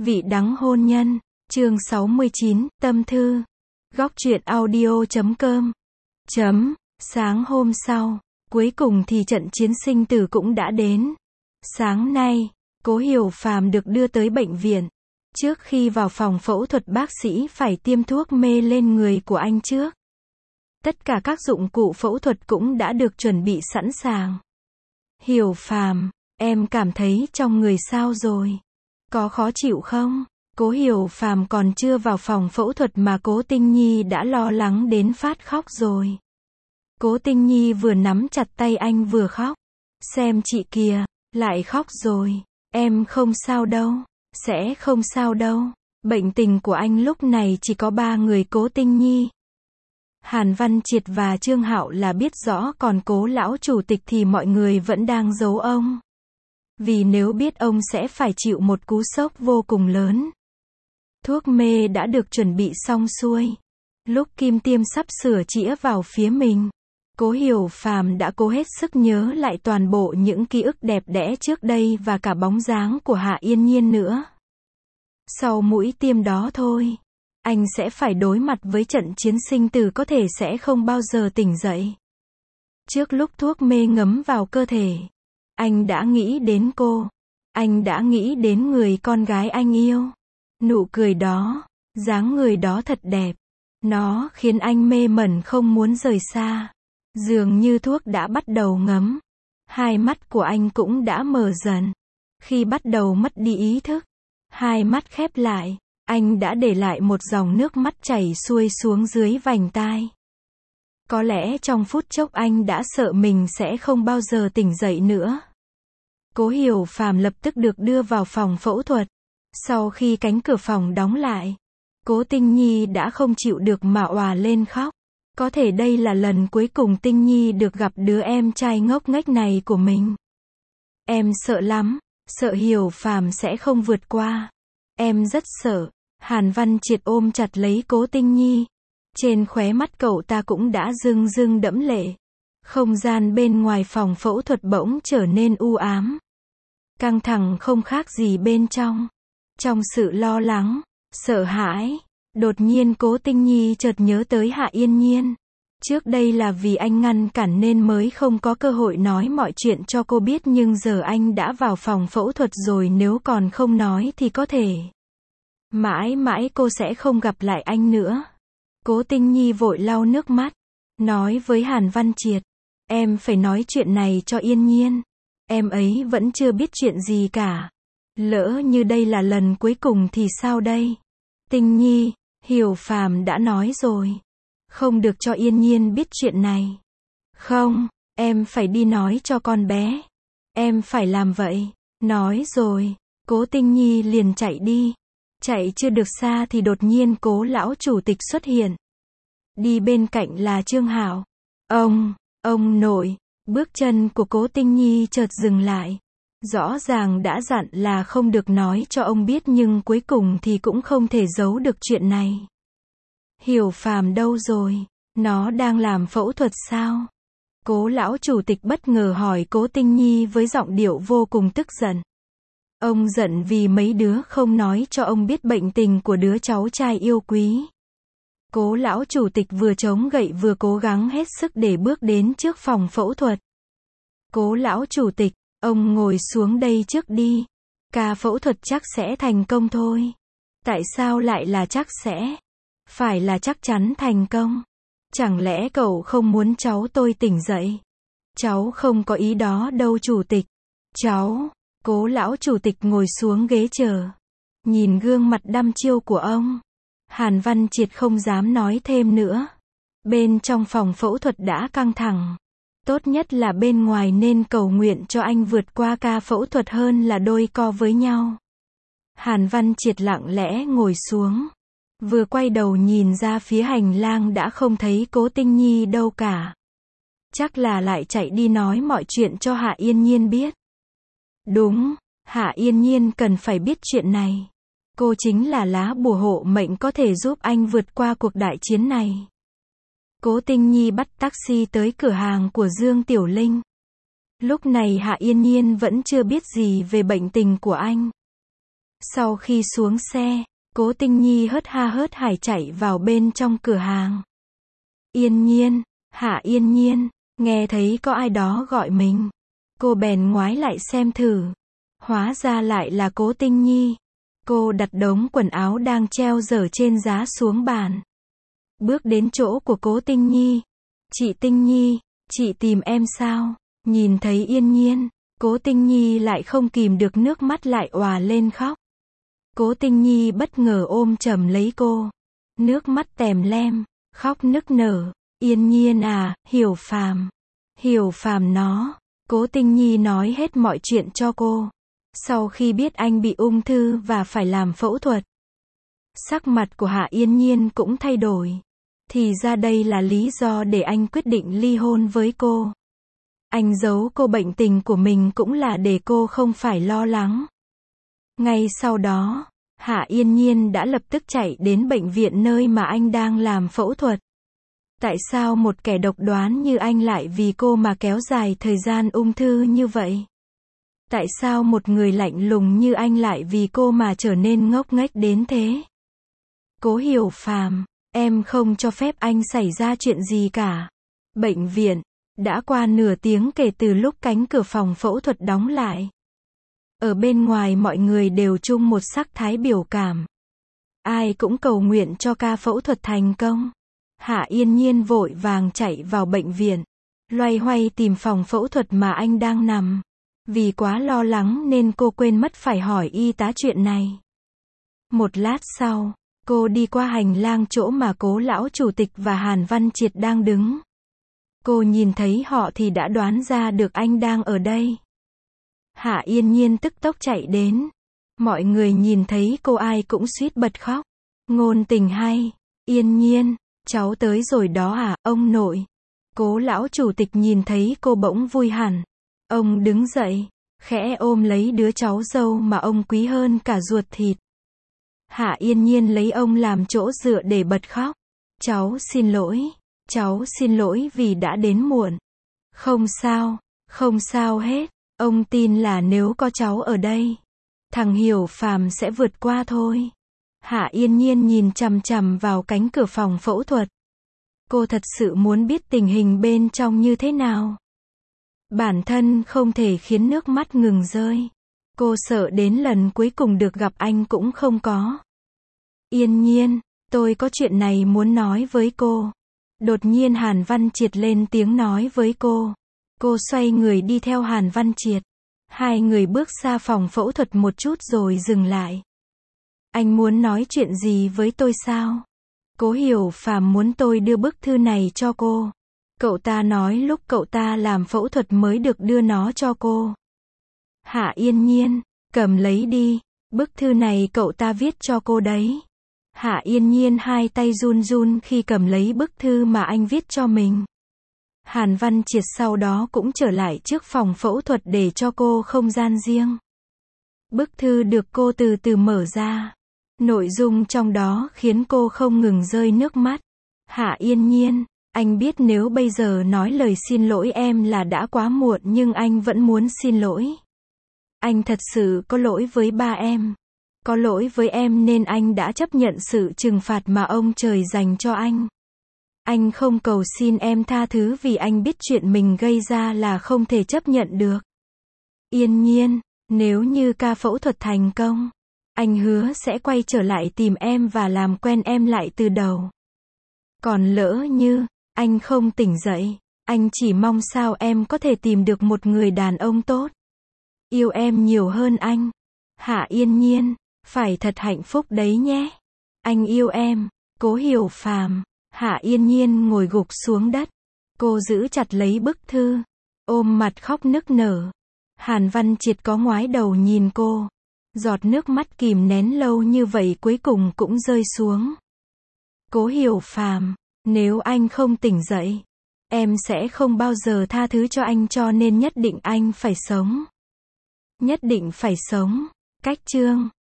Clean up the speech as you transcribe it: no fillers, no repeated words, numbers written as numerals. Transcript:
Vị đắng hôn nhân, chương 69, tâm thư. Góc truyện audio.com. Sáng hôm sau, cuối cùng thì trận chiến sinh tử cũng đã đến. Sáng nay, Cố Hiểu Phàm được đưa tới bệnh viện. Trước khi vào phòng phẫu thuật bác sĩ phải tiêm thuốc mê lên người của anh trước. Tất cả các dụng cụ phẫu thuật cũng đã được chuẩn bị sẵn sàng. Hiểu Phàm, em cảm thấy trong người sao rồi? Có khó chịu không? Cố Hiểu Phàm còn chưa vào phòng phẫu thuật mà Cố Tinh Nhi đã lo lắng đến phát khóc rồi. Cố Tinh Nhi vừa nắm chặt tay anh vừa khóc. Xem chị kìa, lại khóc rồi. Em không sao đâu. Sẽ không sao đâu. Bệnh tình của anh lúc này chỉ có 3 người Cố Tinh Nhi. Hàn Văn Triệt và Trương Hạo là biết rõ, còn Cố lão chủ tịch thì mọi người vẫn đang giấu ông. Vì nếu biết ông sẽ phải chịu một cú sốc vô cùng lớn. Thuốc mê đã được chuẩn bị xong xuôi. Lúc kim tiêm sắp sửa chĩa vào phía mình, Cố Hiểu Phàm đã cố hết sức nhớ lại toàn bộ những ký ức đẹp đẽ trước đây và cả bóng dáng của Hạ Yên Nhiên nữa. Sau mũi tiêm đó thôi, anh sẽ phải đối mặt với trận chiến sinh tử có thể sẽ không bao giờ tỉnh dậy. Trước lúc thuốc mê ngấm vào cơ thể, anh đã nghĩ đến cô. Anh đã nghĩ đến người con gái anh yêu. Nụ cười đó, dáng người đó thật đẹp. Nó khiến anh mê mẩn không muốn rời xa. Dường như thuốc đã bắt đầu ngấm. Hai mắt của anh cũng đã mở dần. Khi bắt đầu mất đi ý thức, hai mắt khép lại, anh đã để lại một dòng nước mắt chảy xuôi xuống dưới vành tai. Có lẽ trong phút chốc anh đã sợ mình sẽ không bao giờ tỉnh dậy nữa. Cố Hiểu Phàm lập tức được đưa vào phòng phẫu thuật. Sau khi cánh cửa phòng đóng lại, Cố Tinh Nhi đã không chịu được mà òa lên khóc. Có thể đây là lần cuối cùng Tinh Nhi được gặp đứa em trai ngốc nghếch này của mình. Em sợ lắm, sợ Hiểu Phàm sẽ không vượt qua. Em rất sợ. Hàn Văn Triệt ôm chặt lấy Cố Tinh Nhi. Trên khóe mắt cậu ta cũng đã rưng rưng đẫm lệ. Không gian bên ngoài phòng phẫu thuật bỗng trở nên u ám. Căng thẳng không khác gì bên trong. Trong sự lo lắng, sợ hãi, đột nhiên Cố Tinh Nhi chợt nhớ tới Hạ Yên Nhiên. Trước đây là vì anh ngăn cản nên mới không có cơ hội nói mọi chuyện cho cô biết, nhưng giờ anh đã vào phòng phẫu thuật rồi, nếu còn không nói thì có thể mãi mãi cô sẽ không gặp lại anh nữa. Cố Tinh Nhi vội lau nước mắt, nói với Hàn Văn Triệt, em phải nói chuyện này cho Yên Nhiên. Em ấy vẫn chưa biết chuyện gì cả. Lỡ như đây là lần cuối cùng thì sao đây? Tinh Nhi, Hiểu Phàm đã nói rồi. Không được cho Yên Nhiên biết chuyện này. Không, em phải đi nói cho con bé. Em phải làm vậy. Nói rồi, Cố Tinh Nhi liền chạy đi. Chạy chưa được xa thì đột nhiên Cố lão chủ tịch xuất hiện. Đi bên cạnh là Trương Hạo. Ông nội. Bước chân của Cố Tinh Nhi chợt dừng lại. Rõ ràng đã dặn là không được nói cho ông biết, nhưng cuối cùng thì cũng không thể giấu được chuyện này. Hiểu Phàm đâu rồi? Nó đang làm phẫu thuật sao? Cố lão chủ tịch bất ngờ hỏi Cố Tinh Nhi với giọng điệu vô cùng tức giận. Ông giận vì mấy đứa không nói cho ông biết bệnh tình của đứa cháu trai yêu quý. Cố lão chủ tịch vừa chống gậy vừa cố gắng hết sức để bước đến trước phòng phẫu thuật. Cố lão chủ tịch, ông ngồi xuống đây trước đi. Ca phẫu thuật chắc sẽ thành công thôi. Tại sao lại là chắc sẽ? Phải là chắc chắn thành công. Chẳng lẽ cậu không muốn cháu tôi tỉnh dậy? Cháu không có ý đó đâu chủ tịch. Cố lão chủ tịch ngồi xuống ghế chờ. Nhìn gương mặt đăm chiêu của ông, Hàn Văn Triệt không dám nói thêm nữa. Bên trong phòng phẫu thuật đã căng thẳng. Tốt nhất là bên ngoài nên cầu nguyện cho anh vượt qua ca phẫu thuật hơn là đôi co với nhau. Hàn Văn Triệt lặng lẽ ngồi xuống. Vừa quay đầu nhìn ra phía hành lang đã không thấy Cố Tinh Nhi đâu cả. Chắc là lại chạy đi nói mọi chuyện cho Hạ Yên Nhiên biết. Đúng, Hạ Yên Nhiên cần phải biết chuyện này. Cô chính là lá bùa hộ mệnh có thể giúp anh vượt qua cuộc đại chiến này. Cố Tinh Nhi bắt taxi tới cửa hàng của Dương Tiểu Linh. Lúc này Hạ Yên Nhiên vẫn chưa biết gì về bệnh tình của anh. Sau khi xuống xe, Cố Tinh Nhi hớt ha hớt hải chạy vào bên trong cửa hàng. Yên Nhiên, Hạ Yên Nhiên, nghe thấy có ai đó gọi mình. Cô bèn ngoái lại xem thử. Hóa ra lại là Cố Tinh Nhi. Cô đặt đống quần áo đang treo dở trên giá xuống bàn. Bước đến chỗ của Cố Tinh Nhi. Chị Tinh Nhi, chị tìm em sao? Nhìn thấy Yên Nhiên, Cố Tinh Nhi lại không kìm được nước mắt lại òa lên khóc. Cố Tinh Nhi bất ngờ ôm chầm lấy cô. Nước mắt tèm lem, khóc nức nở. Yên Nhiên à, Hiểu Phàm. Hiểu Phàm nó. Cố Tinh Nhi nói hết mọi chuyện cho cô. Sau khi biết anh bị ung thư và phải làm phẫu thuật, sắc mặt của Hạ Yên Nhiên cũng thay đổi. Thì ra đây là lý do để anh quyết định ly hôn với cô. Anh giấu cô bệnh tình của mình cũng là để cô không phải lo lắng. Ngay sau đó, Hạ Yên Nhiên đã lập tức chạy đến bệnh viện nơi mà anh đang làm phẫu thuật. Tại sao một kẻ độc đoán như anh lại vì cô mà kéo dài thời gian ung thư như vậy? Tại sao một người lạnh lùng như anh lại vì cô mà trở nên ngốc nghếch đến thế? Cố Hiểu Phàm, em không cho phép anh xảy ra chuyện gì cả. Bệnh viện, đã qua nửa tiếng kể từ lúc cánh cửa phòng phẫu thuật đóng lại. Ở bên ngoài mọi người đều chung một sắc thái biểu cảm. Ai cũng cầu nguyện cho ca phẫu thuật thành công. Hạ Yên Nhiên vội vàng chạy vào bệnh viện. Loay hoay tìm phòng phẫu thuật mà anh đang nằm. Vì quá lo lắng nên cô quên mất phải hỏi y tá chuyện này. Một lát sau, cô đi qua hành lang chỗ mà Cố lão chủ tịch và Hàn Văn Triệt đang đứng. Cô nhìn thấy họ thì đã đoán ra được anh đang ở đây. Hạ Yên Nhiên tức tốc chạy đến. Mọi người nhìn thấy cô ai cũng suýt bật khóc. Ngôn tình hay. Yên Nhiên, cháu tới rồi đó à, ông nội. Cố lão chủ tịch nhìn thấy cô bỗng vui hẳn. Ông đứng dậy, khẽ ôm lấy đứa cháu dâu mà ông quý hơn cả ruột thịt. Hạ Yên Nhiên lấy ông làm chỗ dựa để bật khóc. Cháu xin lỗi vì đã đến muộn. Không sao hết. Ông tin là nếu có cháu ở đây, thằng Hiểu Phàm sẽ vượt qua thôi. Hạ Yên Nhiên nhìn chằm chằm vào cánh cửa phòng phẫu thuật. Cô thật sự muốn biết tình hình bên trong như thế nào. Bản thân không thể khiến nước mắt ngừng rơi. Cô sợ đến lần cuối cùng được gặp anh cũng không có. Yên Nhiên, tôi có chuyện này muốn nói với cô. Đột nhiên Hàn Văn Triệt lên tiếng nói với cô. Cô xoay người đi theo Hàn Văn Triệt. Hai người bước xa phòng phẫu thuật một chút rồi dừng lại. Anh muốn nói chuyện gì với tôi sao? Cố Hiểu Phàm muốn tôi đưa bức thư này cho cô. Cậu ta nói lúc cậu ta làm phẫu thuật mới được đưa nó cho cô. Hạ Yên Nhiên, cầm lấy đi. Bức thư này cậu ta viết cho cô đấy. Hạ Yên Nhiên hai tay run run khi cầm lấy bức thư mà anh viết cho mình. Hàn Văn Triệt sau đó cũng trở lại trước phòng phẫu thuật để cho cô không gian riêng. Bức thư được cô từ từ mở ra. Nội dung trong đó khiến cô không ngừng rơi nước mắt. Hạ Yên Nhiên, anh biết nếu bây giờ nói lời xin lỗi em là đã quá muộn nhưng anh vẫn muốn xin lỗi. Anh thật sự có lỗi với ba em. Có lỗi với em nên anh đã chấp nhận sự trừng phạt mà ông trời dành cho anh. Anh không cầu xin em tha thứ vì anh biết chuyện mình gây ra là không thể chấp nhận được. Yên Nhiên, nếu như ca phẫu thuật thành công, anh hứa sẽ quay trở lại tìm em và làm quen em lại từ đầu. Còn lỡ như anh không tỉnh dậy, anh chỉ mong sao em có thể tìm được một người đàn ông tốt, yêu em nhiều hơn anh. Hạ Yên Nhiên, phải thật hạnh phúc đấy nhé. Anh yêu em. Cố Hiểu Phàm. Hạ Yên Nhiên ngồi gục xuống đất. Cô giữ chặt lấy bức thư, ôm mặt khóc nức nở. Hàn Văn Triệt có ngoái đầu nhìn cô. Giọt nước mắt kìm nén lâu như vậy cuối cùng cũng rơi xuống. Cố Hiểu Phàm, nếu anh không tỉnh dậy, em sẽ không bao giờ tha thứ cho anh cho nên nhất định anh phải sống. Nhất định phải sống. Cách chương